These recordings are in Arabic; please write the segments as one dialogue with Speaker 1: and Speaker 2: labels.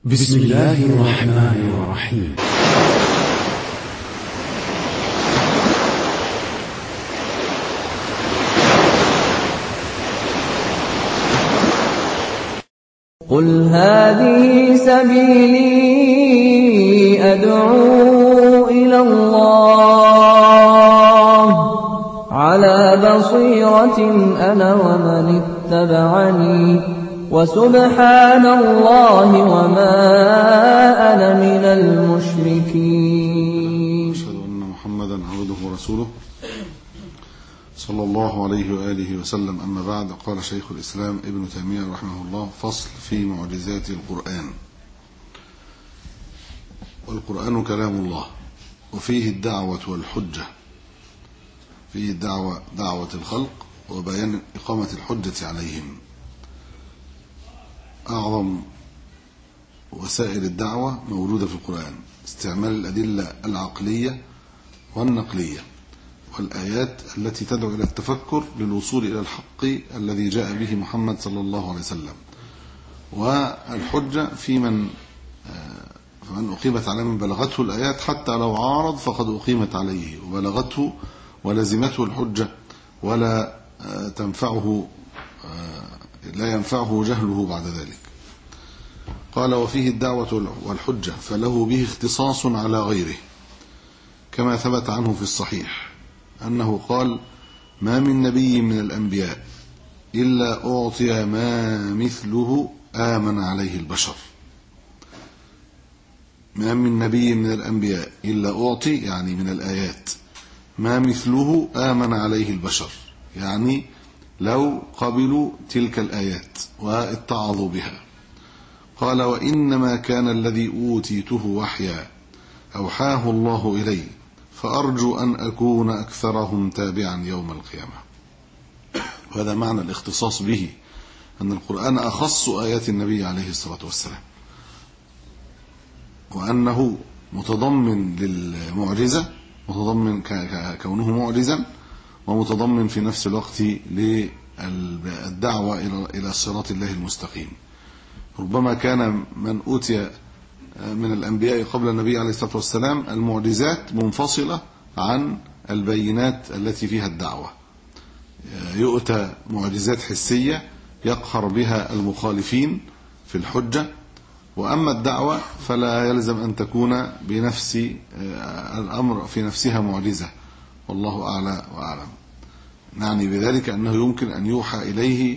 Speaker 1: بسم الله الرحمن الرحيم.
Speaker 2: قل هذه سبيلي أدعو إلى الله على بصيرة أنا ومن اتبعني وسبحان الله وما أنا من المشركين.
Speaker 3: أشهد أن محمدا عبده ورسوله صلى الله عليه وآله وسلم. أما بعد، قال شيخ الإسلام ابن تيمية رحمه الله: فصل في معجزات القرآن. والقرآن كلام الله، وفيه الدعوة والحجة، فيه دعوة الخلق وبيان إقامة الحجة عليهم. أعظم وسائل الدعوة موجودة في القرآن، استعمال الأدلة العقلية والنقلية والآيات التي تدعو إلى التفكر للوصول إلى الحق الذي جاء به محمد صلى الله عليه وسلم، والحجة في من أقيمت عليه من بلغته الآيات، حتى لو عارض فقد أقيمت عليه وبلغته ولزمته الحجة، ولا لا ينفعه جهله بعد ذلك. قال: وفيه الدعوة والحجة، فله به اختصاص على غيره، كما ثبت عنه في الصحيح أنه قال: ما من نبي من الأنبياء إلا أعطي ما مثله آمن عليه البشر. ما من نبي من الأنبياء إلا أعطي، يعني من الآيات، ما مثله آمن عليه البشر، يعني لو قبلوا تلك الآيات واتعظوا بها. قال: وإنما كان الذي أوتيته وحيا أوحاه الله إلي، فأرجو أن أكون أكثرهم تابعا يوم القيامة. وهذا معنى الاختصاص به، أن القرآن أخص آيات النبي عليه الصلاة والسلام، وأنه متضمن للمعجزة، متضمن كونه معجزا، ومتضمن في نفس الوقت للدعوة إلى صراط الله المستقيم. ربما كان من أوتي من الأنبياء قبل النبي عليه الصلاة والسلام المعجزات منفصلة عن البينات التي فيها الدعوة، يؤتى معجزات حسية يقهر بها المخالفين في الحجة، وأما الدعوة فلا يلزم أن تكون بنفس الأمر في نفسها معجزة، والله أعلى وأعلم. نعني بذلك أنه يمكن أن يوحى إليه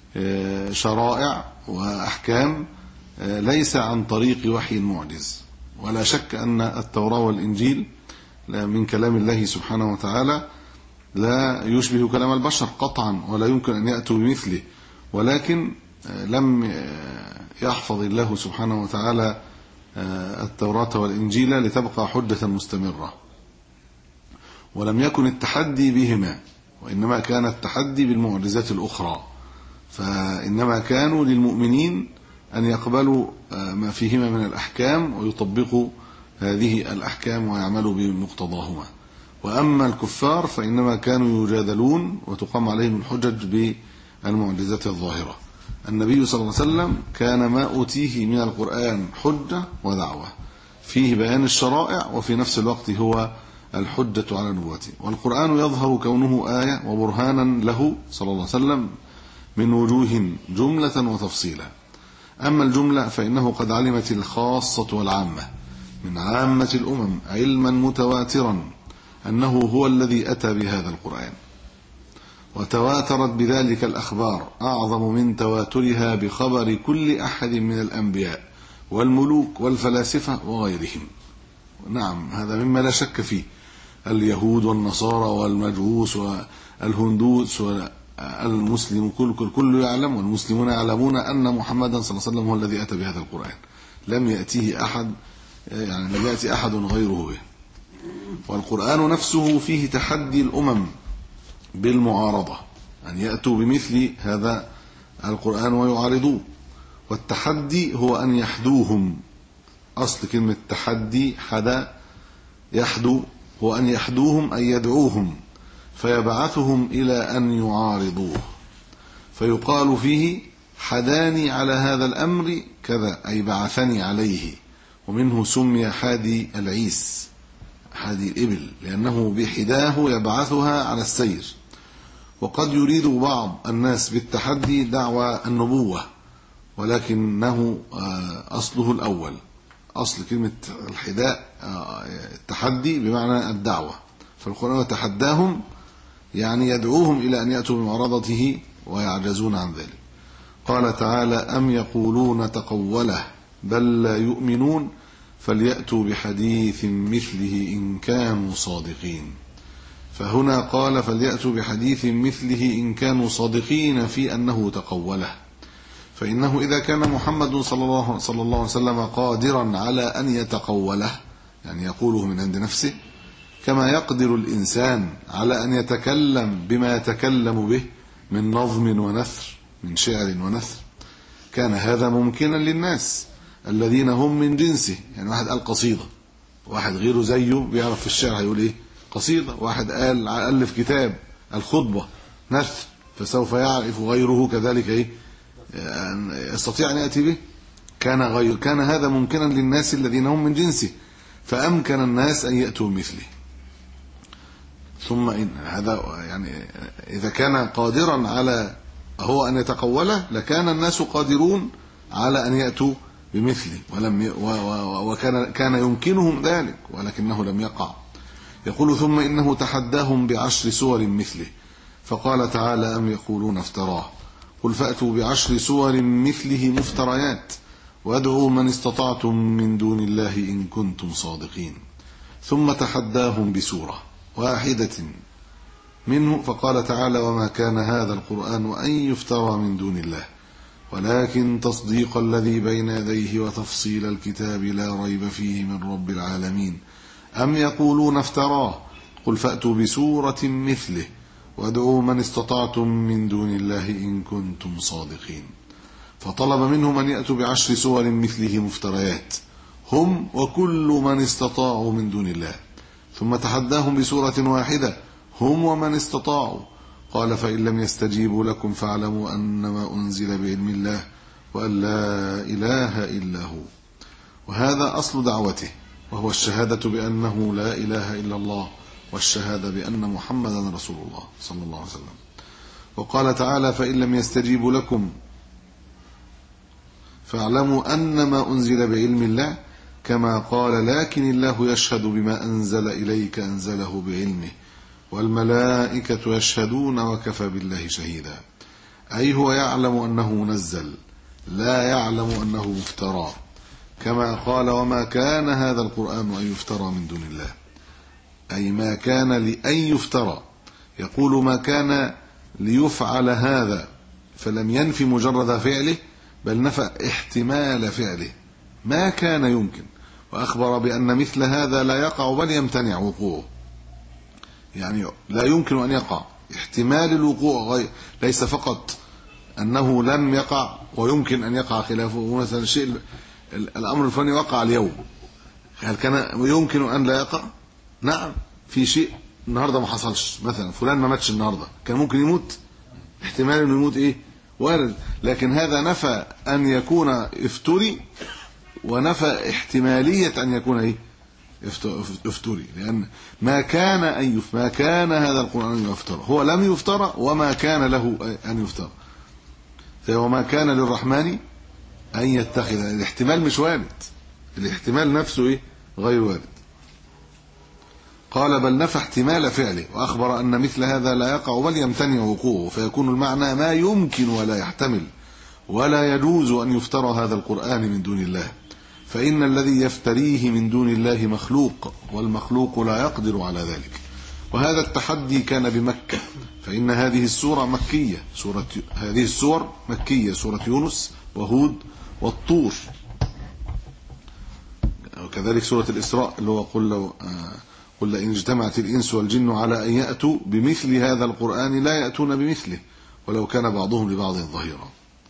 Speaker 3: شرائع وأحكام ليس عن طريق وحي معجز. ولا شك أن التوراة والإنجيل من كلام الله سبحانه وتعالى لا يشبه كلام البشر قطعا، ولا يمكن أن يأتوا بمثله، ولكن لم يحفظ الله سبحانه وتعالى التوراة والإنجيل لتبقى حجة مستمرة، ولم يكن التحدي بهما، وإنما كان التحدي بالمعجزات الأخرى. فإنما كانوا للمؤمنين أن يقبلوا ما فيهما من الأحكام ويطبقوا هذه الأحكام ويعملوا بمقتضاهما. وأما الكفار فإنما كانوا يجادلون وتقام عليهم الحجج بالمعجزات الظاهرة. النبي صلى الله عليه وسلم كان ما أوتيه من القرآن حجة ودعوة، فيه بيان الشرائع وفي نفس الوقت هو الحجة على نبوته. والقرآن يظهر كونه آية وبرهانا له صلى الله عليه وسلم من وجوه جملة وتفصيلا. أما الجملة فإنه قد علمت الخاصة والعامة من عامة الأمم علما متواترا أنه هو الذي أتى بهذا القرآن، وتواترت بذلك الأخبار أعظم من تواترها بخبر كل أحد من الأنبياء والملوك والفلاسفة وغيرهم. نعم، هذا مما لا شك فيه. اليهود والنصارى والمجوس والهندوس والمسلم كل يعلم، والمسلمون يعلمون أن محمدا صلى الله عليه وسلم هو الذي أتى بهذا القرآن، لم يأتيه أحد، يعني لم يأتي أحد غيره به. والقرآن نفسه فيه تحدي الأمم بالمعارضة، أن يأتوا بمثل هذا القرآن ويعارضوه. والتحدي هو أن يحدوهم. أصل كلمة تحدي حدا يحدو، هو أن يحدوهم أي يدعوهم فيبعثهم إلى أن يعارضوه، فيقال فيه حداني على هذا الأمر كذا، أي بعثني عليه. ومنه سمي حادي العيس، حادي الإبل، لأنه بحداه يبعثها على السير. وقد يريد بعض الناس بالتحدي دعوى النبوة، ولكنه أصله الأول. أصل كلمة الحداء التحدي بمعنى الدعوة، فالقرآن يتحداهم يعني يدعوهم إلى أن يأتوا بمعرضته ويعجزون عن ذلك. قال تعالى: أم يقولون تقوله بل لا يؤمنون فليأتوا بحديث مثله إن كانوا صادقين. فهنا قال فليأتوا بحديث مثله إن كانوا صادقين في أنه تقوله، فإنه إذا كان محمد صلى الله عليه وسلم قادرا على أن يتقوله، يعني يقوله من عند نفسه، كما يقدر الإنسان على أن يتكلم بما يتكلم به من نظم ونثر، من شعر ونثر، كان هذا ممكنا للناس الذين هم من جنسه. يعني واحد قال قصيدة، واحد غيره زيه بيعرف في الشعر هيقول إيه؟ قصيدة. واحد قال ألف كتاب الخطبة نثر، فسوف يعرف غيره كذلك إيه يستطيع أن يأتي به. كان هذا ممكنا للناس الذين هم من جنسه، فأمكن الناس أن يأتوا مثله. ثم إن هذا يعني إذا كان قادرا على هو أن يتقوله لكان الناس قادرون على أن يأتوا بمثله، وكان يمكنهم ذلك ولكنه لم يقع. يقول: ثم إنه تحداهم ب10 سور مثله، فقال تعالى: أم يقولون افتراه قل فأتوا ب10 سور مثله مفتريات وادعوا من استطعتم من دون الله إن كنتم صادقين. ثم تحداهم بسورة واحدة منه، فقال تعالى: وما كان هذا القرآن أن يفترى من دون الله ولكن تصديق الذي بين يديه وتفصيل الكتاب لا ريب فيه من رب العالمين. أم يقولون افتراه قل فأتوا بسورة مثله وادعوا من استطعتم من دون الله إن كنتم صادقين. فطلب منهم أن يأتوا ب10 سور مثله مفتريات هم وكل من استطاعوا من دون الله، ثم تحداهم بسورة واحدة هم ومن استطاعوا. قال: فإن لم يستجيبوا لكم فاعلموا أنما أنزل بعلم الله وأن لا إله إلا هو. وهذا أصل دعوته، وهو الشهادة بأنه لا إله إلا الله والشهادة بأن محمدا رسول الله صلى الله عليه وسلم. وقال تعالى: فإن لم يستجيبوا لكم فاعلموا أنما أنزل بعلم الله، كما قال: لكن الله يشهد بما أنزل إليك أنزله بعلمه والملائكة يشهدون وكفى بالله شهيدا. أي هو يعلم أنه منزل، لا يعلم أنه مفترى، كما قال: وما كان هذا القرآن أن يفترى من دون الله، أي ما كان لأن يفترى. يقول: ما كان ليفعل هذا، فلم ينفي مجرد فعله بل نفى احتمال فعله، ما كان يمكن، وأخبر بأن مثل هذا لا يقع بل يمتنع وقوعه. يعني لا يمكن أن يقع، احتمال الوقوع ليس فقط أنه لم يقع ويمكن أن يقع خلافه. مثلا شيء الأمر الفلاني وقع اليوم، هل كان يمكن أن لا يقع؟ نعم. في شيء النهاردة ما حصلش، مثلا فلان ما ماتش النهاردة، كان ممكن يموت، احتمال أنه يموت إيه؟ وارد. لكن هذا نفى أن يكون افتري ونفى احتمالية أن يكون إيه؟ افتري، لأن ما كان هذا القرآن أن يفترى، هو لم يفترى وما كان له أن يفترى. وما كان للرحمن أن يتخذ، الاحتمال مش وارد، الاحتمال نفسه إيه؟ غير وارد. قال: بل نفى احتمال فعله، وأخبر أن مثل هذا لا يقع بل يمتنع وقوعه، فيكون المعنى ما يمكن ولا يحتمل، ولا يجوز أن يفترى هذا القرآن من دون الله، فإن الذي يفتريه من دون الله مخلوق، والمخلوق لا يقدر على ذلك. وهذا التحدي كان بمكة، فإن هذه السورة مكية، هذه السور مكية، سورة يونس وهود والطور، وكذلك سورة الإسراء اللي هو قل إن اجتمعت الإنس والجن على أن يأتوا بمثل هذا القرآن لا يأتون بمثله ولو كان بعضهم لبعض ظهيرا.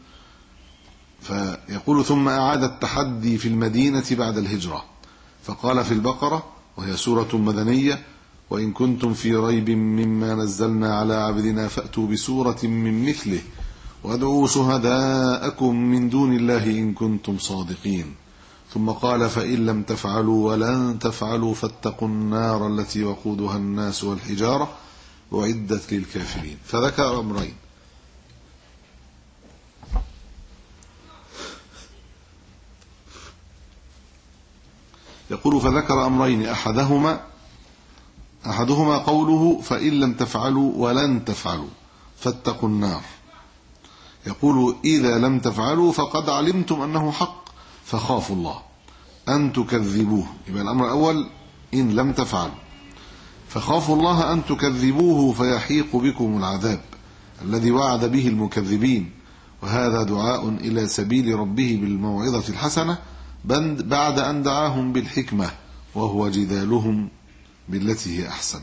Speaker 3: فيقول: ثم أعاد التحدي في المدينة بعد الهجرة، فقال في البقرة وهي سورة مدنية: وإن كنتم في ريب مما نزلنا على عبدنا فأتوا بسورة من مثله وادعوا شهداءكم من دون الله إن كنتم صادقين. ثم قال فإن لم تفعلوا ولن تفعلوا فاتقوا النار التي وقودها الناس والحجارة أعدت للكافرين. فذكر أمرين. يقول فذكر أمرين أحدهما قوله فإن لم تفعلوا ولن تفعلوا فاتقوا النار. يقول إذا لم تفعلوا فقد علمتم أنه حق فخافوا الله أن تكذبوه. يبقى الأمر الأول إن لم تفعلوا، فخافوا الله أن تكذبوه فيحيق بكم العذاب الذي وعد به المكذبين. وهذا دعاء إلى سبيل ربه بالموعظة الحسنة بعد أن دعاهم بالحكمة وهو جدالهم بالتي هي أحسن.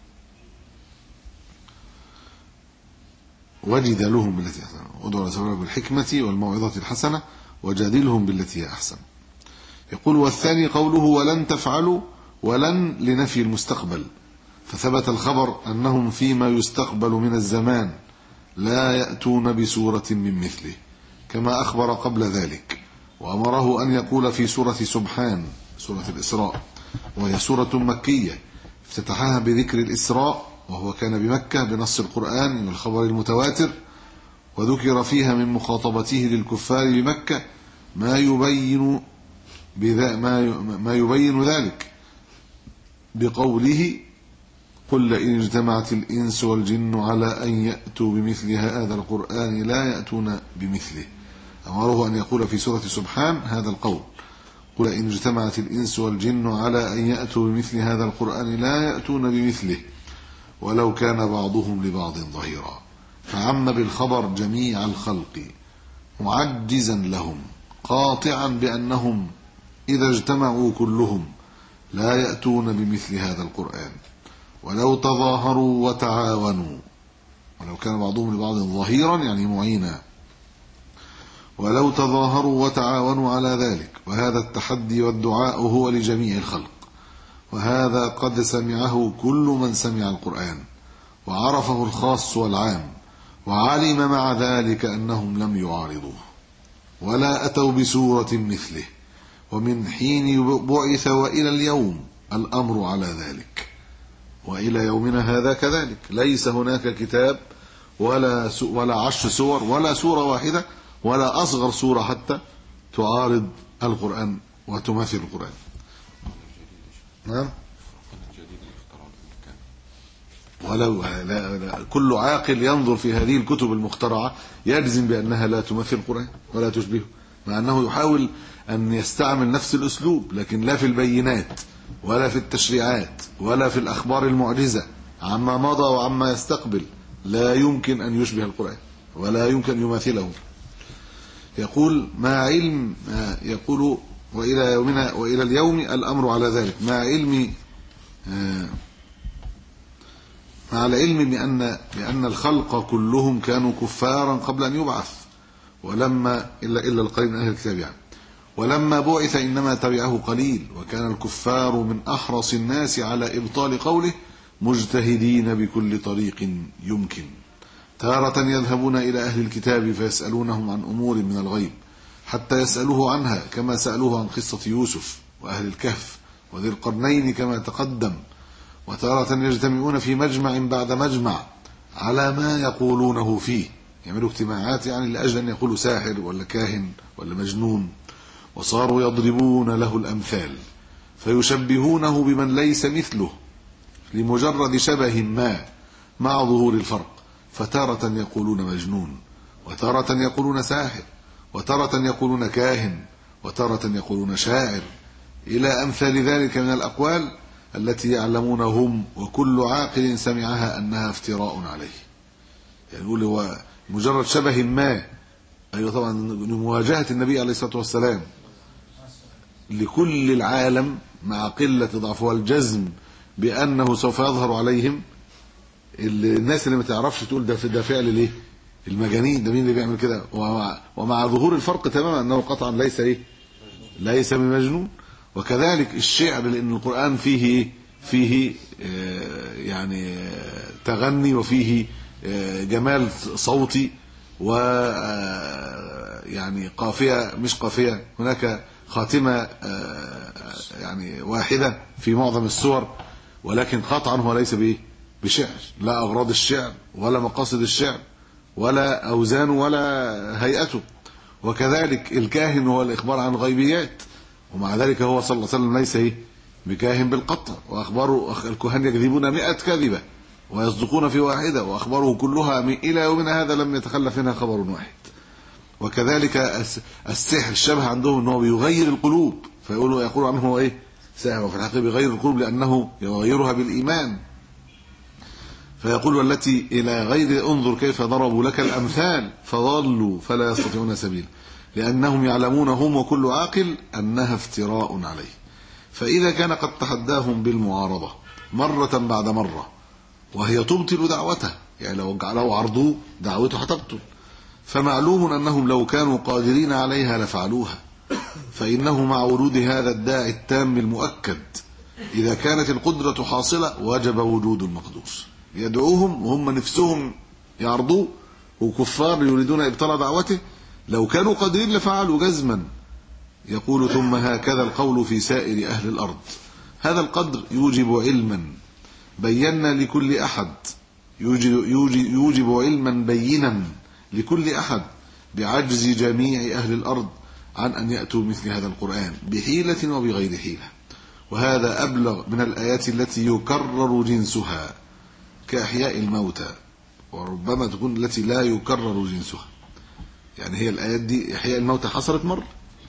Speaker 3: وجدالهم بالتي هي أحسن، ادعوا إلى سبيل بالحكمة والموعظة الحسنة وجادلهم بالتي هي أحسن. يقول والثاني قوله ولن تفعلوا، ولن لنفي المستقبل، فثبت الخبر أنهم فيما يستقبل من الزمان لا يأتون بسورة من مثله كما أخبر قبل ذلك. وأمره أن يقول في سورة سبحان سورة الإسراء، وهي سورة مكية افتتحها بذكر الإسراء وهو كان بمكة بنص القرآن من الخبر المتواتر، وذكر فيها من مخاطبته للكفار بمكة ما يبين ذلك بقوله قل لئن اجتمعت الإنس والجن على أن يأتوا بمثل هذا القرآن لا يأتون بمثله. أمره أن يقول في سورة سبحان هذا القول قل إن اجتمعت الإنس والجن على أن يأتوا بمثل هذا القرآن لا يأتون بمثله ولو كان بعضهم لبعض ظهيرا، فعم بالخبر جميع الخلق معجزا لهم قاطعا بأنهم إذا اجتمعوا كلهم لا يأتون بمثل هذا القرآن ولو تظاهروا وتعاونوا، ولو كان بعضهم لبعض ظهيرا يعني معينا، ولو تظاهروا وتعاونوا على ذلك. وهذا التحدي والدعاء هو لجميع الخلق، وهذا قد سمعه كل من سمع القرآن وعرفه الخاص والعام، وعلم مع ذلك أنهم لم يعارضوه ولا أتوا بسورة مثله. ومن حين بعث وإلى اليوم الأمر على ذلك، وإلى يومنا هذا كذلك. ليس هناك كتاب ولا 10 سور ولا سورة واحدة ولا أصغر سورة حتى تعارض القرآن وتماثل القرآن. نعم. ولو لا كل عاقل ينظر في هذه الكتب المخترعة يجزم بأنها لا تمثل القرآن ولا تشبهه، مع أنه يحاول أن يستعمل نفس الأسلوب، لكن لا في البينات ولا في التشريعات ولا في الأخبار المعجزة عما مضى وعما يستقبل لا يمكن أن يشبه القرآن ولا يمكن يماثله. يقول ما علم يقول وإلى يومنا وإلى اليوم الأمر على ذلك مع العلم بأن الخلق كلهم كانوا كفارا قبل أن يبعث، ولما إلا القليل من أهل الكتاب يعني. ولما بعث إنما تبعه قليل، وكان الكفار من أحرص الناس على إبطال قوله مجتهدين بكل طريق يمكن. تارة يذهبون إلى أهل الكتاب فيسألونهم عن أمور من الغيب حتى يسألوه عنها كما سألوه عن قصة يوسف وأهل الكهف وذي القرنين كما تقدم. وتارة يجتمعون في مجمع بعد مجمع على ما يقولونه فيه، يعملوا اجتماعات يعني لأجل أن يقولوا ساحر ولا كاهن ولا مجنون، وصاروا يضربون له الأمثال فيشبهونه بمن ليس مثله لمجرد شبه ما مع ظهور الفرق. فتارة يقولون مجنون، وتارة يقولون ساحر، وتارة يقولون كاهن، وتارة يقولون شاعر، إلى أمثال ذلك من الأقوال التي يعلمون هم وكل عاقل سمعها أنها افتراء عليه. يعني يقول هو مجرد شبه ما، أيوة طبعا لمواجهة النبي عليه الصلاة والسلام لكل العالم مع قلة ضعفه والجزم بأنه سوف يظهر عليهم. الناس اللي ما تعرفش تقول ده فعل ليه المجانين، ده مين اللي بيعمل كده، ومع ظهور الفرق تماما أنه قطعا ليس بمجنون. وكذلك الشعر، لأن القرآن فيه يعني تغني وفيه جمال صوتي و يعني قافية مش قافية، هناك خاتمة يعني واحدة في معظم السور، ولكن قطعا هو ليس بشعر، لا أغراض الشعر ولا مقاصد الشعر ولا أوزان ولا هيئته. وكذلك الكاهن هو الإخبار عن غيبيات، ومع ذلك هو صلى الله عليه وسلم ليس بكاهن بالقطع، وأخباره الكهان يكذبون 100 كذبة ويصدقون في واحدة، وأخباره كلها إلى يومنا هذا لم يتخلف منها خبر واحد. وكذلك السحر الشبه عندهم أنه بيغير القلوب، يقولوا عنه هو ساحر، وفي الحقيقة بيغير القلوب لأنه يغيرها بالإيمان. فيقول والتي إلى غير انظر كيف ضربوا لك الأمثال فضلوا فلا يستطيعون سبيلا لأنهم يعلمون هم وكل عاقل أنها افتراء عليه. فإذا كان قد تحداهم بالمعارضة مرة بعد مرة وهي تبطل دعوته، يعني لو عرضوه دعوته هتبطل، فمعلوم أنهم لو كانوا قادرين عليها لفعلوها، فإنه مع ورود هذا الداعي التام المؤكد إذا كانت القدرة حاصلة وجب وجود المقدور. يدعوهم وهم نفسهم يعرضوه وكفار يريدون إبطال دعوته، لو كانوا قادرين لفعلوا جزما. يقول ثم هكذا القول في سائر أهل الأرض. هذا القدر يوجب علما بينا لكل أحد، يوجب علما بينا لكل أحد بعجز جميع أهل الأرض عن أن يأتوا مثل هذا القرآن بحيلة وبغير حيلة. وهذا أبلغ من الآيات التي يكرر جنسها كأحياء الموتى، وربما تكون التي لا يكرر جنسها. يعني هي الآيات دي إحياء الموتى حصلت مرة،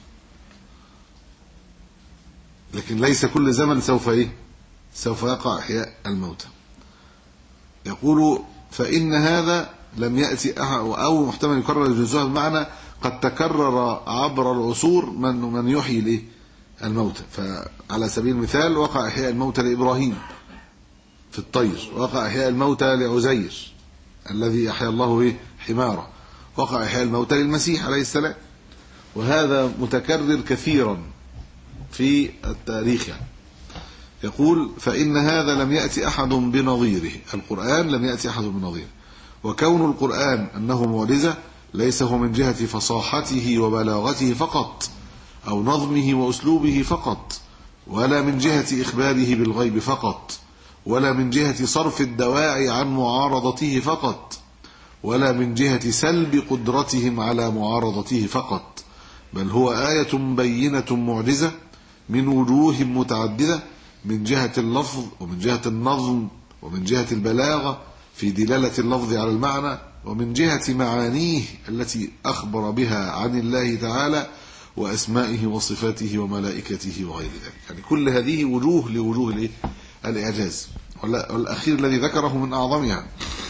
Speaker 3: لكن ليس كل زمن سوف يقع إحياء الموتى. يقول فإن هذا لم يأتي أحد، أو محتمل يكرر جنسها بمعنى قد تكرر عبر العصور من يحيي الموتى. فعلى سبيل المثال وقع إحياء الموتى لإبراهيم في الطير، وقع إحياء الموتى لعزير الذي أحيا الله حماره، وقع إحياء الموتى للمسيح عليه السلام، وهذا متكرر كثيرا في التاريخ. يقول فإن هذا لم يأتي أحد بنظيره، القرآن لم يأتي أحد بنظيره. وكون القرآن أنه معجزة ليس هو من جهة فصاحته وبلاغته فقط أو نظمه وأسلوبه فقط، ولا من جهة إخباره بالغيب فقط، ولا من جهة صرف الدواعي عن معارضته فقط، ولا من جهة سلب قدرتهم على معارضته فقط، بل هو آية بينة معجزة من وجوه متعددة، من جهة اللفظ ومن جهة النظم ومن جهة البلاغة في دلالة اللفظ على المعنى، ومن جهة معانيه التي أخبر بها عن الله تعالى وأسمائه وصفاته وملائكته وغير ذلك. يعني كل هذه وجوه لوجوه الإعجاز، والأخير الذي ذكره من أعظمها.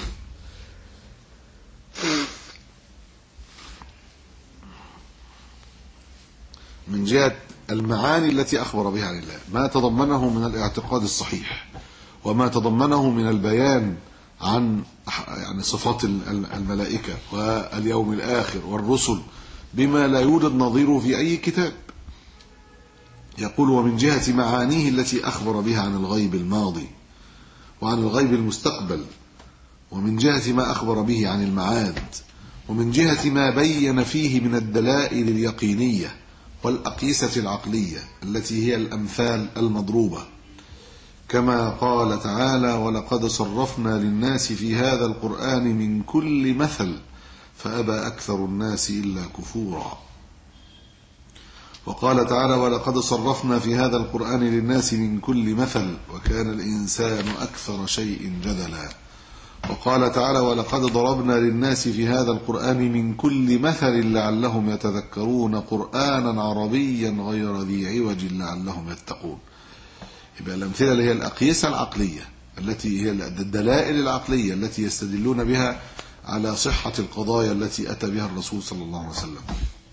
Speaker 3: من جهة المعاني التي أخبر بها عن الله، ما تضمنه من الاعتقاد الصحيح، وما تضمنه من البيان عن يعني صفات الملائكة واليوم الآخر والرسل بما لا يوجد نظيره في أي كتاب. يقول ومن جهة معانيه التي أخبر بها عن الغيب الماضي وعن الغيب المستقبل، ومن جهة ما أخبر به عن المعاد، ومن جهة ما بين فيه من الدلائل اليقينية والأقيسة العقلية التي هي الأمثال المضروبة، كما قال تعالى ولقد صرفنا للناس في هذا القرآن من كل مثل فأبى أكثر الناس إلا كفورا. وقال تعالى ولقد صرفنا في هذا القرآن للناس من كل مثل وكان الإنسان أكثر شيء جدلا. وقال تعالى ولقد ضربنا للناس في هذا القرآن من كل مثل لعلهم يتذكرون قرآنا عربيا غير ذي عوج لعلهم يتقون. يبقى الأمثلة اللي هي الأقيسة العقلية التي هي الدلائل العقلية التي يستدلون بها على صحة القضايا التي أتى بها الرسول صلى الله عليه وسلم.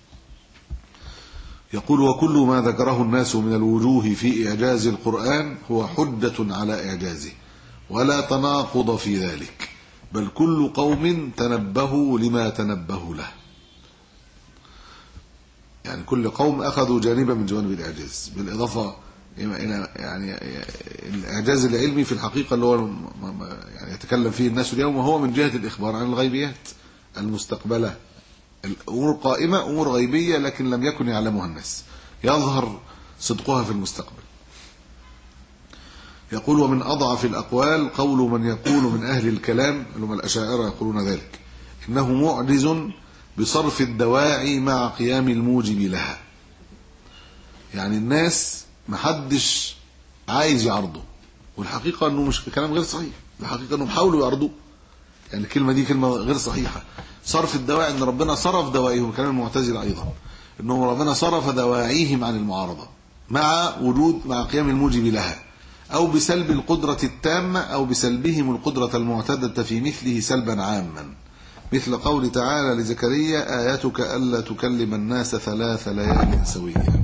Speaker 3: يقول وكل ما ذكره الناس من الوجوه في إعجاز القرآن هو حجة على إعجازه ولا تناقض في ذلك، بل كل قوم تنبهوا لما تنبهوا له. يعني كل قوم أخذوا جانبا من جوانب الإعجاز، بالإضافة إلى يعني الإعجاز العلمي في الحقيقة اللي هو يعني يتكلم فيه الناس اليوم، وهو من جهة الإخبار عن الغيبيات المستقبلة، الأمور قائمة، أمور غيبية لكن لم يكن يعلمها الناس، يظهر صدقها في المستقبل. يقول: ومن أضعف الأقوال قول من يقول من أهل الكلام، هم الأشاعرة يقولون ذلك، إنه معجز بصرف الدواعي مع قيام الموجب لها. يعني الناس محدش عايز يعرضه، والحقيقة أنه مش كلام غير صحيح، الحقيقة أنهم حاولوا يعرضوه، يعني الكلمة دي كلمة غير صحيحة. صرف الدواعي، أن ربنا صرف دواعيهم، كلام المعتزلة أيضا، أنه ربنا صرف دواعيهم عن المعارضة مع قيام الموجب لها، أو بسلب القدرة التامة، أو بسلبهم القدرة المعتدة في مثله سلبا عاما، مثل قول تعالى لزكريا: آياتك ألا تكلم الناس 3 ليال سويا.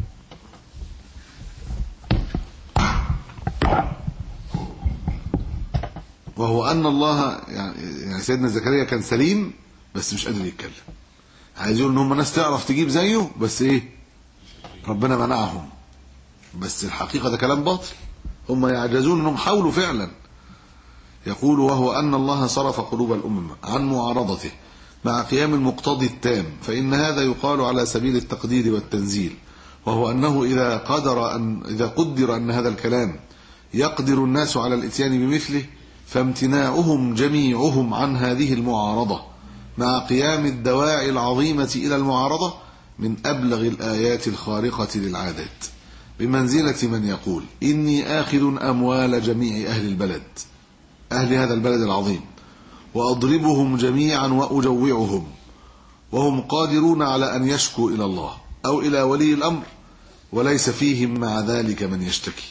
Speaker 3: وهو أن الله يعني سيدنا زكريا كان سليم بس مش قادر يتكلم، عايز يقول ان هم ناس تعرف تجيب زيه، بس ايه، ربنا منعهم. بس الحقيقة ده كلام باطل، هم يعجزون انهم حاولوا فعلا. يقول: وهو أن الله صرف قلوب الأمة عن معارضته مع قيام المقتضي التام، فإن هذا يقال على سبيل التقدير والتنزيل، وهو أنه إذا قدر أن هذا الكلام يقدر الناس على الاتيان بمثله، فامتناعهم جميعهم عن هذه المعارضة مع قيام الدواعي العظيمة إلى المعارضة من أبلغ الآيات الخارقة للعادات، بمنزلة من يقول: إني آخذ أموال جميع أهل البلد، أهل هذا البلد العظيم، وأضربهم جميعا وأجوعهم، وهم قادرون على أن يشكوا إلى الله أو إلى ولي الأمر، وليس فيهم مع ذلك من يشتكي.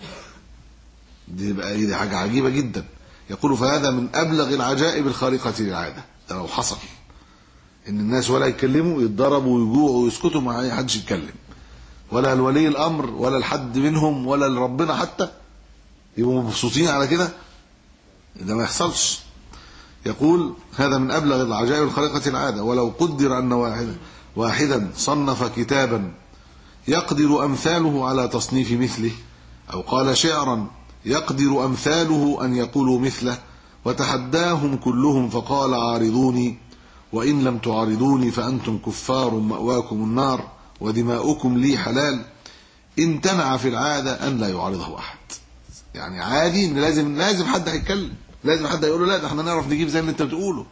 Speaker 3: دي حاجة عجيبة جدا. يقول: فهذا من أبلغ العجائب الخارقة للعادة. ده لو حصل إن الناس ولا يتكلموا، يتضربوا ويجوعوا ويسكتوا، ما حدش يتكلم، ولا الولي الأمر ولا الحد منهم ولا لربنا حتى، يبقوا مبسوطين على كده، ده ما يحصلش. يقول: هذا من أبلغ العجائب الخارقة للعادة. ولو قدر أن واحدا صنف كتابا يقدر أمثاله على تصنيف مثله، أو قال شعرا يقدر أمثاله أن يقولوا مثله، وتحداهم كلهم فقال: عارضوني، وإن لم تعارضوني فأنتم كفار مأواكم النار ودماؤكم لي حلال، امتنع في العادة أن لا يعارضه أحد. يعني عادي إن لازم حد هيتكلم، لازم حد يقول له: لا، ده احنا نعرف نجيب زي اللي انت بتقوله.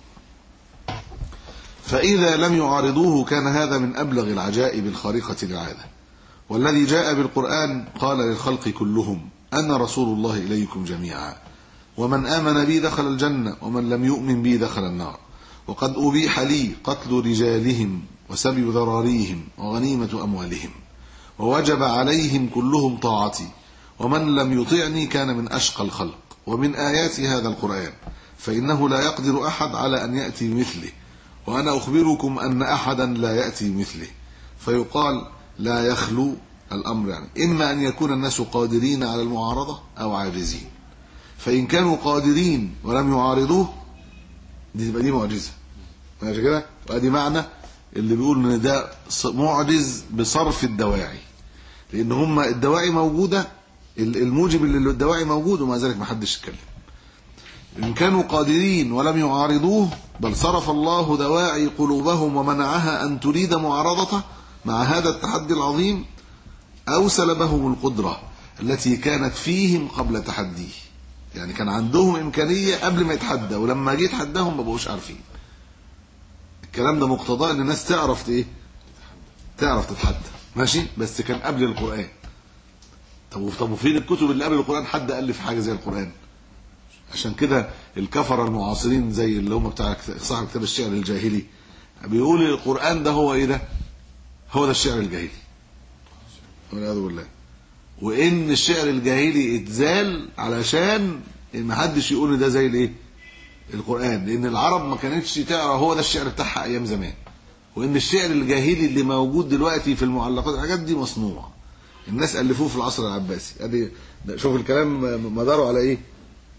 Speaker 3: فإذا لم يعارضوه كان هذا من أبلغ العجائب الخارقة للعادة. والذي جاء بالقرآن قال للخلق كلهم: أنا رسول الله إليكم جميعا، ومن آمن بي دخل الجنة، ومن لم يؤمن بي دخل النار، وقد أبيح لي قتل رجالهم وسبي ذراريهم وغنيمة أموالهم، ووجب عليهم كلهم طاعتي، ومن لم يطعني كان من أشقى الخلق. ومن آيات هذا القرآن فإنه لا يقدر أحد على أن يأتي بمثله، وأنا أخبركم أن أحدا لا يأتي بمثله. فيقال: لا يخلو الأمر، يعني إما أن يكون الناس قادرين على المعارضة أو عاجزين، فإن كانوا قادرين ولم يعارضوه دي معجزة، ماشي كده؟ وادي معنى اللي بيقول ان ده معجز بصرف الدواعي، لان هم الدواعي موجودة، الموجب اللي الدواعي موجود، ومع ذلك ما حدش يتكلم. إن كانوا قادرين ولم يعارضوه، بل صرف الله دواعي قلوبهم ومنعها أن تريد معارضته مع هذا التحدي العظيم، أو سلبهم القدرة التي كانت فيهم قبل تحديه. يعني كان عندهم إمكانية قبل ما يتحدى، ولما جه يتحداهم ما بقوش عارفين. الكلام ده مقتضاه ان الناس تعرف ايه، تعرف تتحدى، ماشي، بس كان قبل القرآن. طب وفين الكتب اللي قبل القرآن حد ألف حاجة زي القرآن؟ عشان كده الكفرة المعاصرين زي اللي هم بتاع صاحب كتاب الشعر الجاهلي بيقول القرآن ده هو ايه ده، هو ده الشعر الجاهلي والعياذ بالله، وان الشعر الجاهلي اتزال علشان ما حدش يقول ده زي الايه، القرآن، لان العرب ما كانتش تعرف هو ده الشعر بتاعها ايام زمان، وان الشعر الجاهلي اللي موجود دلوقتي في المعلقات الحاجات دي مصنوعه، الناس الفوه في العصر العباسي. ادي شوف الكلام مداره على ايه،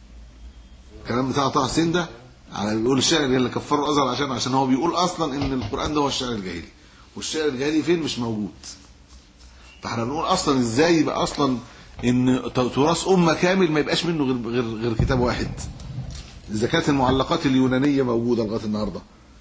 Speaker 3: الكلام بتاع طه حسين ده على بيقول الشعر اللي كفروا الازهر عشان هو بيقول اصلا ان القرآن ده هو الشعر الجاهلي، والشعر الجاهلي فين؟ مش موجود. فاحنا بنقول اصلا ازاي يبقى اصلا ان تراث امه كامل ما يبقاش منه غير كتاب واحد، اذا كانت المعلقات اليونانيه موجوده لغايه النهارده،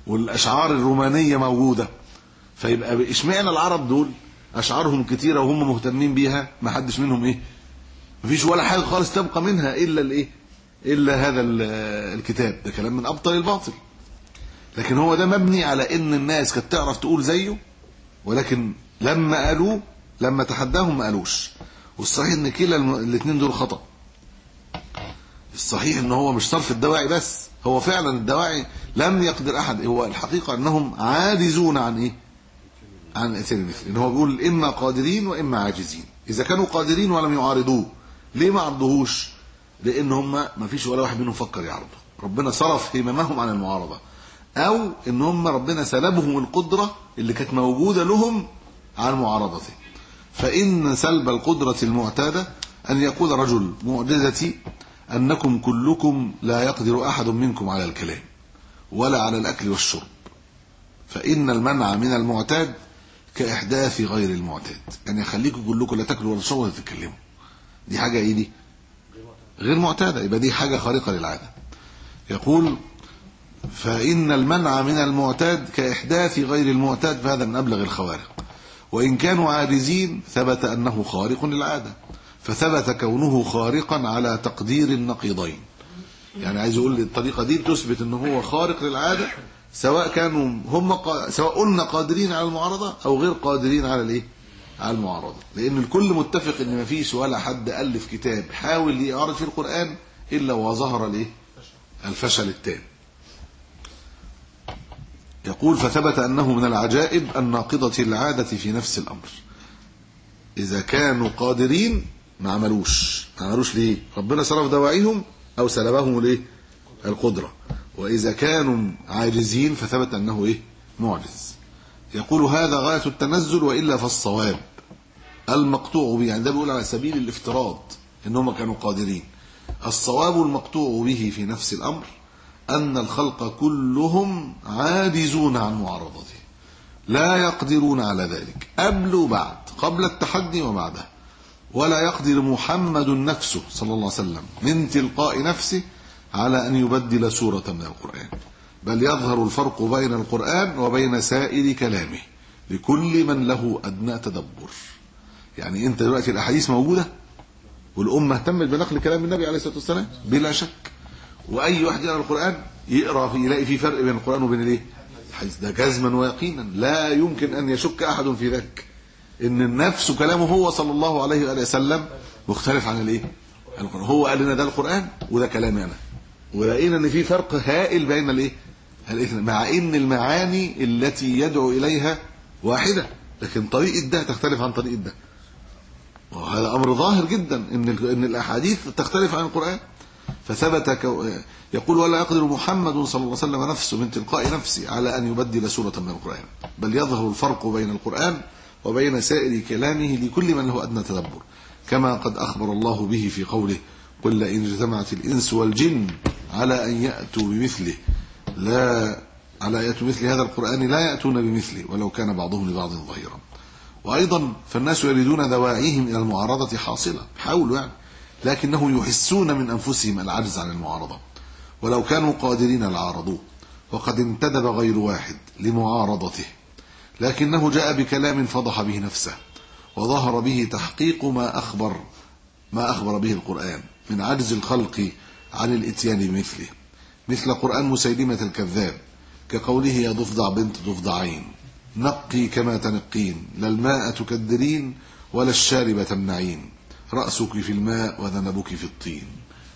Speaker 3: والاشعار الرومانيه موجوده، فيبقى اشمعنى العرب دول اشعارهم كتيره وهم مهتمين بيها، ما حدش منهم ايه، مفيش ولا حاجه خالص تبقى منها الا الايه، الا هذا الكتاب. ده كلام من ابطل الباطل. لكن هو ده مبني على ان الناس كانت تعرف تقول زيه، ولكن لما تحداهم ما قالوش. والصحيح ان كلا الاثنين دول خطأ. الصحيح ان هو مش صرف الدواعي بس، هو فعلا الدواعي لم يقدر احد، هو الحقيقه انهم عاجزون عن ايه، عن اتيان المثل. ان هو بيقول اما قادرين واما عاجزين. اذا كانوا قادرين ولم يعارضوه، ليه ما عرضوهوش؟ لان هم ما فيش ولا واحد منهم فكر يعرضه، ربنا صرف هممهم عن المعارضه، او ان هم ربنا سلبهم القدره اللي كانت موجوده لهم عن معارضته. فان سلب القدره المعتاده ان يقول رجل معجزتي انكم كلكم لا يقدر احد منكم على الكلام ولا على الاكل والشرب، فان المنع من المعتاد كاحداث غير المعتاد. يعني يخليكم كلكم لا تاكلوا ولا تشربوا ولا تتكلموا، دي حاجه ايه دي؟ غير معتاده، يبقى دي حاجه خارقه للعاده. يقول فإن المنع من المعتاد كإحداث غير المعتاد، فهذا من أبلغ الخوارق. وإن كانوا عاجزين ثبت أنه خارق للعادة، فثبت كونه خارقا على تقدير النقيضين. يعني عايز يقول الطريقة دي تثبت أنه هو خارق للعادة، سواء كانوا سواء قلنا قادرين على المعارضة أو غير قادرين على الإيه؟ على المعارضة. لأن الكل متفق أن ما فيش ولا حد ألف كتاب حاول يعرض في القرآن إلا وظهر الإيه؟ الفشل التام. يقول فثبت أنه من العجائب الناقضة العادة في نفس الأمر. إذا كانوا قادرين ما عملوش ليه؟ ربنا صرف دواعيهم أو سلبهم ليه؟ القدرة. وإذا كانوا عاجزين فثبت أنه إيه؟ معجز. يقول هذا غاية التنزل، وإلا فالصواب المقطوع به، يعني ده بيقول على سبيل الافتراض إنهم كانوا قادرين. الصواب المقطوع به في نفس الأمر أن الخلق كلهم عاجزون عن معارضته، لا يقدرون على ذلك قبل وبعد، قبل التحدي وبعده. ولا يقدر محمد نفسه صلى الله عليه وسلم من تلقاء نفسه على أن يبدل سورة من القرآن، بل يظهر الفرق بين القرآن وبين سائر كلامه لكل من له أدنى تدبر. يعني أنت دلوقتي الأحاديث موجودة والأمة اهتمت بنقل كلام النبي عليه الصلاة والسلام بلا شك، واي واحد يقرا القران يقرا يلاقي في فرق بين القران وبين الايه؟ الحديث. ده جزما ويقينا لا يمكن ان يشك احد في ذلك، ان النفس كلامه هو صلى الله عليه واله وسلم مختلف عن الايه؟ القران. هو قال لنا ده القران وده كلامي انا، ولقينا ان في فرق هائل بين الايه؟ الاثنين، مع ان المعاني التي يدعو اليها واحده، لكن طريقه ده تختلف عن طريقه ده. وهذا امر ظاهر جدا ان الاحاديث تختلف عن القران. فثبت يقول ولا يقدر محمد صلى الله عليه وسلم نفسه من تلقاء نفسه على أن يبدل سورة من القرآن، بل يظهر الفرق بين القرآن وبين سائر كلامه لكل من له أدنى تدبر، كما قد أخبر الله به في قوله قل لئن اجتمعت الإنس والجن على أن يأتوا بمثله مثل هذا القرآن لا يأتون بمثله ولو كان بعضهم لبعض ظهيرا. وأيضا فالناس يريدون دواعيهم إلى المعارضة حاصلة، حاولوا يعني، لكنهم يحسون من أنفسهم العجز عن المعارضة، ولو كانوا قادرين لعارضوه، وقد انتدب غير واحد لمعارضته، لكنه جاء بكلام فضح به نفسه وظهر به تحقيق ما أخبر به القرآن من عجز الخلق عن الاتيان بمثله، مثل قرآن مسيلمة الكذاب، كقوله يا ضفدع بنت ضفدعين نقي كما تنقين، لا الماء تكدرين ولا الشارب تمنعين، رأسك في الماء وذنبك في الطين.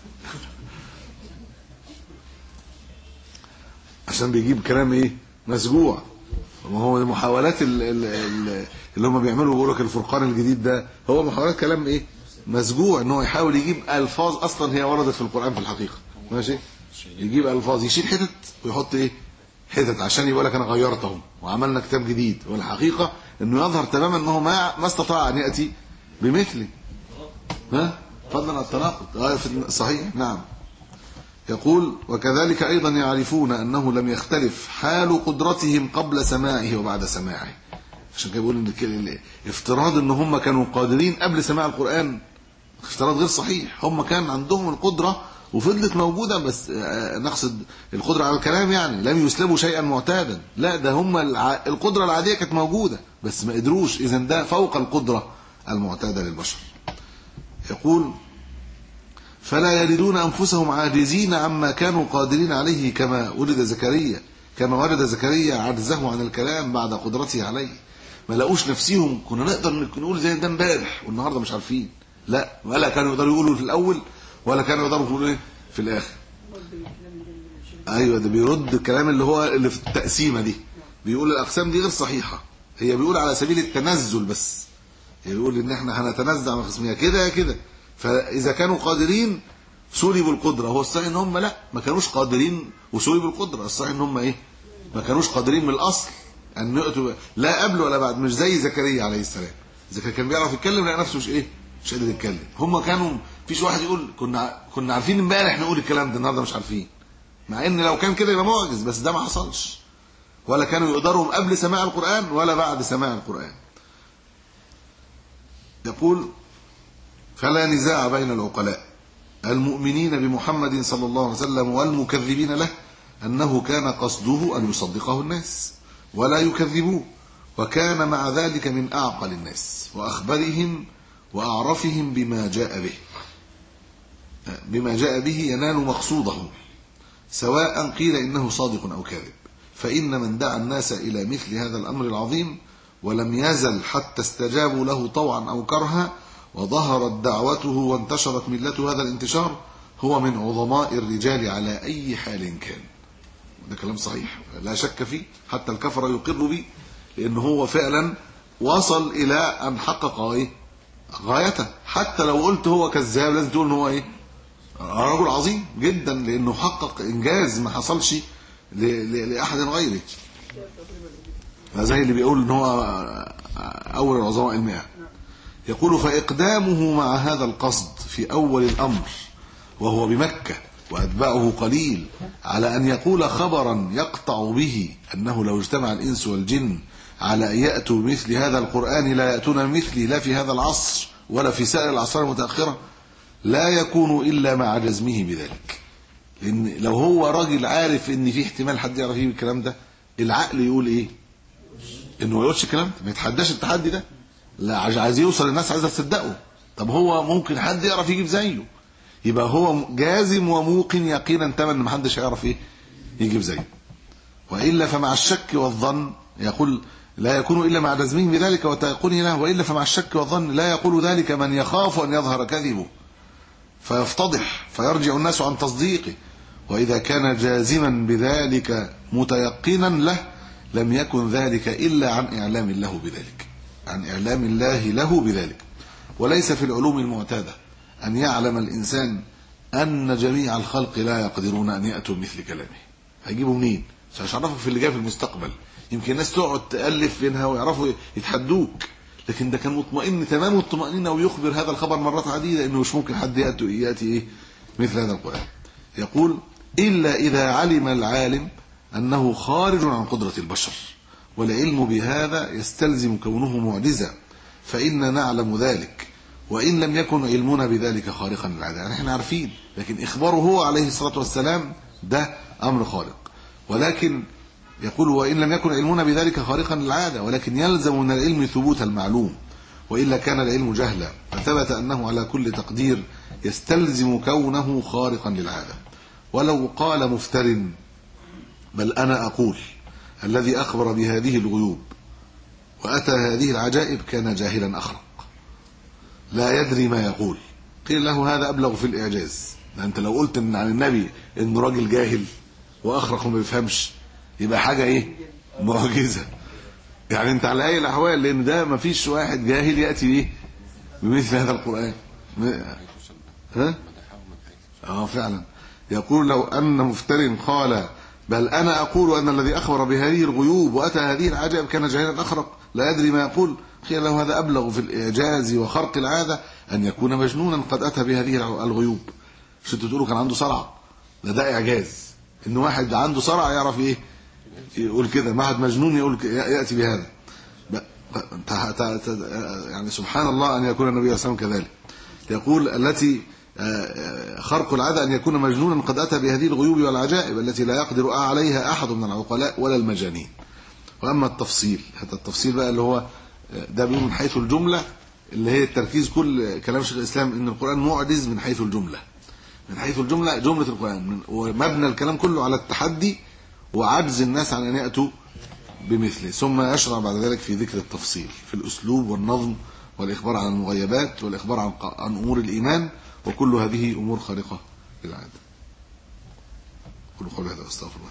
Speaker 3: عشان بيجيب كلام ايه؟ مسجوع. وما هو المحاولات اللي هم بيعملوا، بيقول لك الفرقان الجديد ده هو محاولات كلام ايه؟ مسجوع، ان هو يحاول يجيب الفاظ اصلا هي وردت في القرآن في الحقيقة، ماشي؟ يجيب الفاظ يشيل حتت ويحط ايه؟ حتت، عشان يقول لك انا غيرتهم وعملنا كتاب جديد، والحقيقة انه يظهر تماما انه ما استطاع ان يأتي بمثله. فضلا التناقض صحيح. نعم. يقول وكذلك أيضا يعرفون أنه لم يختلف حال قدرتهم قبل سماعه وبعد سماعه. عشان كده بيقول ان افتراض ان هم كانوا قادرين قبل سماع القرآن افتراض غير صحيح. هم كان عندهم القدرة وفضلت موجودة، بس نقصد القدرة على الكلام يعني، لم يسلبوا شيئا معتادا، لا ده هم القدرة العادية كانت موجودة بس ما قدروش، إذا ده فوق القدرة المعتادة للبشر. يقول فلا يجدون أنفسهم عاجزين عما كانوا قادرين عليه، كما ورد زكريا عجزه عن الكلام بعد قدرته عليه. ما لقوش نفسهم كنا نقدر نقول زي ده امبارح والنهارده مش عارفين، لا، ولا كانوا يقدروا يقولوا في الاول ولا كانوا يقدروا يقولوا ايه في الاخر. ايوه، ده بيرد الكلام اللي في التقسيمه دي، بيقول الاقسام دي غير صحيحه، هي بيقول على سبيل التنزل بس، بيقول ان احنا هنتنزع من قسمها كده كده. فاذا كانوا قادرين سلبوا القدره، هو الصحيح ان هم لا ما كانوش قادرين وسلبوا القدره، الصحيح ان هم ايه ما كانوش قادرين من الاصل ان يؤتوا لا قبل ولا بعد، مش زي زكريا عليه السلام. زكريا كان بيعرف يتكلم لقى نفسه مش قادر يتكلم. هم كانوا فيش واحد يقول كنا عارفين امبارح نقول الكلام ده النهارده مش عارفين، مع ان لو كان كده يبقى معجز، بس ده ما حصلش. ولا كانوا يقدروا قبل سماع القرآن ولا بعد سماع القرآن. يقول فلا نزاع بين العقلاء المؤمنين بمحمد صلى الله عليه وسلم والمكذبين له أنه كان قصده أن يصدقه الناس ولا يكذبوه، وكان مع ذلك من أعقل الناس وأخبرهم وأعرفهم بما جاء به ينال مقصوده، سواء قيل إنه صادق أو كاذب. فإن من دعا الناس إلى مثل هذا الأمر العظيم ولم يزل حتى استجابوا له طوعا أو كرها وظهرت دعوته وانتشرت ملته هذا الانتشار هو من عظماء الرجال على أي حال كان. ده كلام صحيح لا شك فيه، حتى الكفر يقر به، لأنه هو فعلا وصل إلى أن حقق غايته. حتى لو قلت هو كذاب لازم تقول إن هو رجل عظيم جدا، لأنه حقق إنجاز ما حصلش لأحد غيره. زي اللي بيقول إن هو أول العظماء المئة. يقول فإقدامه مع هذا القصد في أول الأمر وهو بمكة وأتباعه قليل على أن يقول خبرا يقطع به أنه لو اجتمع الإنس والجن على أن يأتوا مثل هذا القرآن لا يأتون مثله لا في هذا العصر ولا في سائر الأعصار المتأخرة، لا يكون إلا مع جزمه بذلك. لأن لو هو راجل عارف إن في احتمال حد يعرف يجيب الكلام ده، العقل يقول إنه ما يقولش الكلام ده، ما يتحداش التحدي ده، لا عايز يوصل الناس عايزة تصدقه. طب هو ممكن حد يعرف يجيب زيه، يبقى هو جازم وموقن يقينا تماما ان محدش هيعرف يجيب زيه. والا فمع الشك والظن يقول لا يكون الا مع جزمه بذلك وتيقنه له، والا فمع الشك والظن لا يقول ذلك من يخاف ان يظهر كذبه فيفتضح فيرجع الناس عن تصديقه. واذا كان جازما بذلك متيقنا له لم يكن ذلك الا عن اعلام الله بذلك، وليس في العلوم المعتاده أن يعلم الإنسان أن جميع الخلق لا يقدرون أن يأتوا مثل كلامه. هيجيبوا منين؟ مش هعرفك في اللي جاي في المستقبل، يمكن الناس تقعد تألف بينها ويعرفوا يتحدوك، لكن ده كان مطمئن تمام الطمأنينة ويخبر هذا الخبر مرات عديدة إنه مش ممكن حد يأتي مثل هذا القرآن. يقول إلا إذا علم العالم أنه خارج عن قدرة البشر، والعلم بهذا يستلزم كونه معجزا، فإن نعلم ذلك وإن لم يكن علمنا بذلك خارقا للعادة. يعني احنا عارفين، لكن إخباره هو عليه الصلاة والسلام ده أمر خارق. ولكن يقول وإن لم يكن علمنا بذلك خارقا للعادة، ولكن يلزم من العلم ثبوت المعلوم، وإلا كان العلم جهلا، فثبت أنه على كل تقدير يستلزم كونه خارقا للعادة. ولو قال مفتر بل أنا أقول الذي أخبر بهذه الغيوب وأتى هذه العجائب كان جاهلا أخرق لا يدري ما يقول، قيل له هذا أبلغ في الإعجاز. أنت لو قلت إن عن النبي إنه راجل جاهل وأخرق وما بيفهمش يبقى حاجة معجزة. يعني أنت على أي الأحوال، لأن ده ما فيش واحد جاهل يأتي بمثل هذا القرآن. فعلا. يقول لو أن مفتر قال بل أنا أقول أن الذي أخبر بهذه الغيوب وأتى هذه العجائب كان جاهلا أخرق لا يدري ما يقول، قيل له هذا أبلغ في الإعجاز وخرق العادة أن يكون مجنونا قد أتى بهذه الغيوب. مش انتوا تقولوا كان عنده صرع؟ ده إعجاز إن واحد عنده صرع يعرف يقول كده، ما حد مجنون يقول يأتي بهذا. يعني سبحان الله أن يكون النبي صلى الله عليه وسلم كذلك. يقول التي خرق العادة أن يكون مجنونا قد أتى بهذه الغيوب والعجائب التي لا يقدر عليها أحد من العقلاء ولا المجانين. وأما التفصيل، حتى التفصيل بقى اللي هو ده بيقول من حيث الجملة، اللي هي التركيز كل كلام شيخ الإسلام إن القرآن معجز من حيث الجملة. من حيث الجملة جملة القرآن، ومبنى الكلام كله على التحدي وعجز الناس عن أن يأتوا بمثله. ثم يشرع بعد ذلك في ذكر التفصيل في الأسلوب والنظم والإخبار عن المغيبات والإخبار عن أمور الإيمان، وكل هذه أمور خارقة للعادة. قولوا قولي هذا واستغفر الله.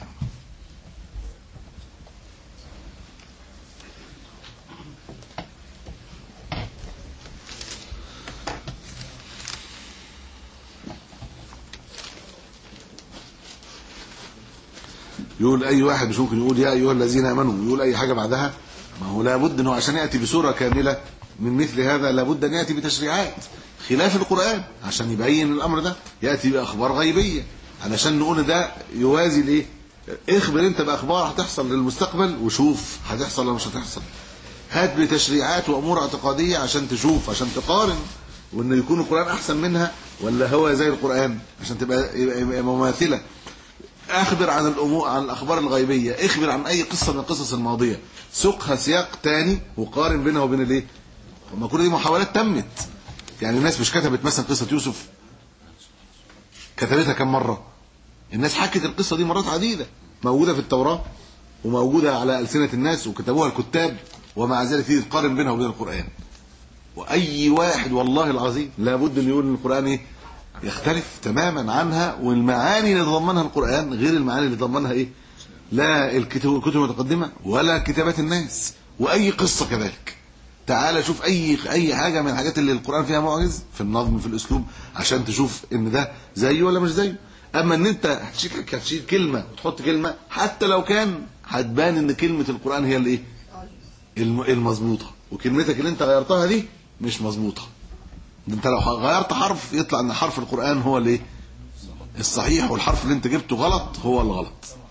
Speaker 3: يقول أي واحد مش ممكن يقول يا أيها الذين آمنوا يقول أي حاجة بعدها؟ ما هو لابد أنه عشان يأتي بسورة كاملة من مثل هذا لابد أن يأتي بتشريعات خلاف القرآن عشان يبين الأمر ده، يأتي بأخبار غيبية علشان نقول ده يوازي الإيه؟ اخبر أنت بأخبار هتحصل للمستقبل وشوف هتحصل ولا مش هتحصل. هات بتشريعات وأمور اعتقادية عشان تشوف، عشان تقارن، وإنه يكون القرآن أحسن منها ولا هو زي القرآن، عشان تبقى مماثلة. اخبر عن الامور، عن الاخبار الغيبيه، اخبر عن اي قصه من القصص الماضيه، سوقها سياق تاني وقارن بينها وبين الايه. ما كل دي محاولات تمت. يعني الناس مش كتبت مثلا قصه يوسف كتبتها كم مره؟ الناس حكت القصه دي مرات عديده، موجوده في التوراه وموجوده على السنه الناس وكتبوها الكتاب، ومع ذلك تيجي تقارن بينها وبين القران. واي واحد والله العظيم لابد ان يقول ان القران ايه؟ يختلف تماما عنها، والمعاني اللي ضمنها القرآن غير المعاني اللي ضمنها ايه؟ لا الكتب المتقدمة ولا كتابات الناس، واي قصة كذلك. تعال شوف اي حاجة من الحاجات اللي القرآن فيها معجز في النظم في الاسلوب عشان تشوف ان ده زيه ولا مش زيه. اما ان انت هتشيل كلمة وتحط كلمة حتى لو كان هتبان ان كلمة القرآن هي الايه؟ المظبوطة، وكلمتك اللي انت غيرتها دي مش مظبوطة. انت لو غيرت حرف يطلع ان حرف القرآن هو الايه؟ الصحيح، والحرف اللي انت جبته غلط هو الغلط.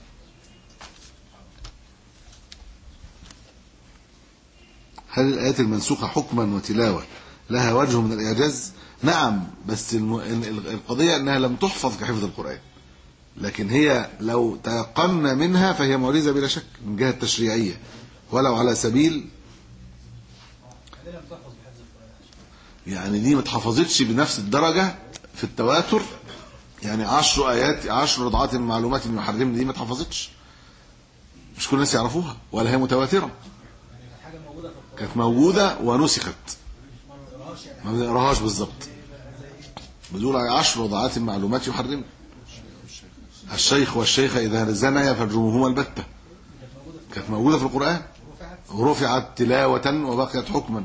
Speaker 3: هل الآيات المنسوخة حكما وتلاوة لها وجه من الإعجاز؟ نعم، بس القضية انها لم تحفظ كحفظ القرآن، لكن هي لو تيقنا منها فهي معجزة بلا شك من جهة تشريعية، ولو على سبيل يعني دي ما اتحفظتش بنفس الدرجة في التواتر. يعني 10 آيات 10 رضعات معلومات يحرمن دي ما اتحفظتش، مش كل الناس يعرفوها ولا هي متواترة. كانت موجودة ونسخت، ما بنقراهاش بالظبط. بتقول 10 رضعات معلومات يحرمن الشيخ والشيخة إذا زنيا فارجموهما البتة. كانت موجودة في القرآن ورفعت تلاوة وبقيت حكما.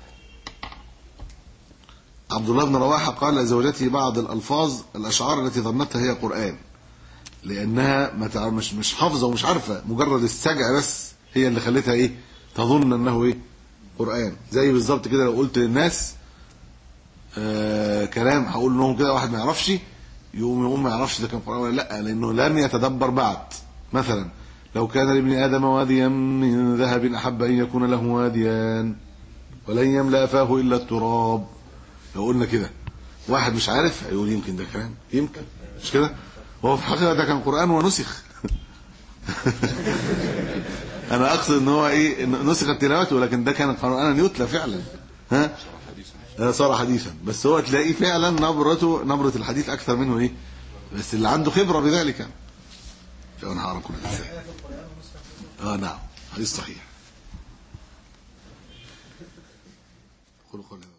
Speaker 3: عبد الله بن رواحة قال لزوجته بعض الألفاظ الأشعار التي ظنتها هي قرآن، لأنها مش حافظة ومش عارفة، مجرد السجع بس هي اللي خلتها إيه؟ تظن أنه إيه؟ قرآن. زي بالظبط كده لو قلت للناس كلام هقول لهم كده واحد ما يعرفش يقوم ما يعرفش ده كان قرآن ولا لا، لأنه لم يتدبر بعد. مثلا لو كان لابن آدم واديا من ذهب أحب أن يكون له واديان ولن يملأ فاه إلا التراب. لو قلنا كده واحد مش عارف هيقول يمكن ده كلام، يمكن مش كده، وهو في الحقيقة ده كان قرآن ونسخ. انا اقصد ان هو ايه؟ نسخت تلاوته، ولكن ده كان قرآنا يتلى فعلا. ها صار حديثا، بس هو تلاقيه فعلا نبرة الحديث اكثر منه ايه؟ بس اللي عنده خبرة بذلك. فانا هعرف كل ازاي. نعم حديث صحيح. قولوا قولي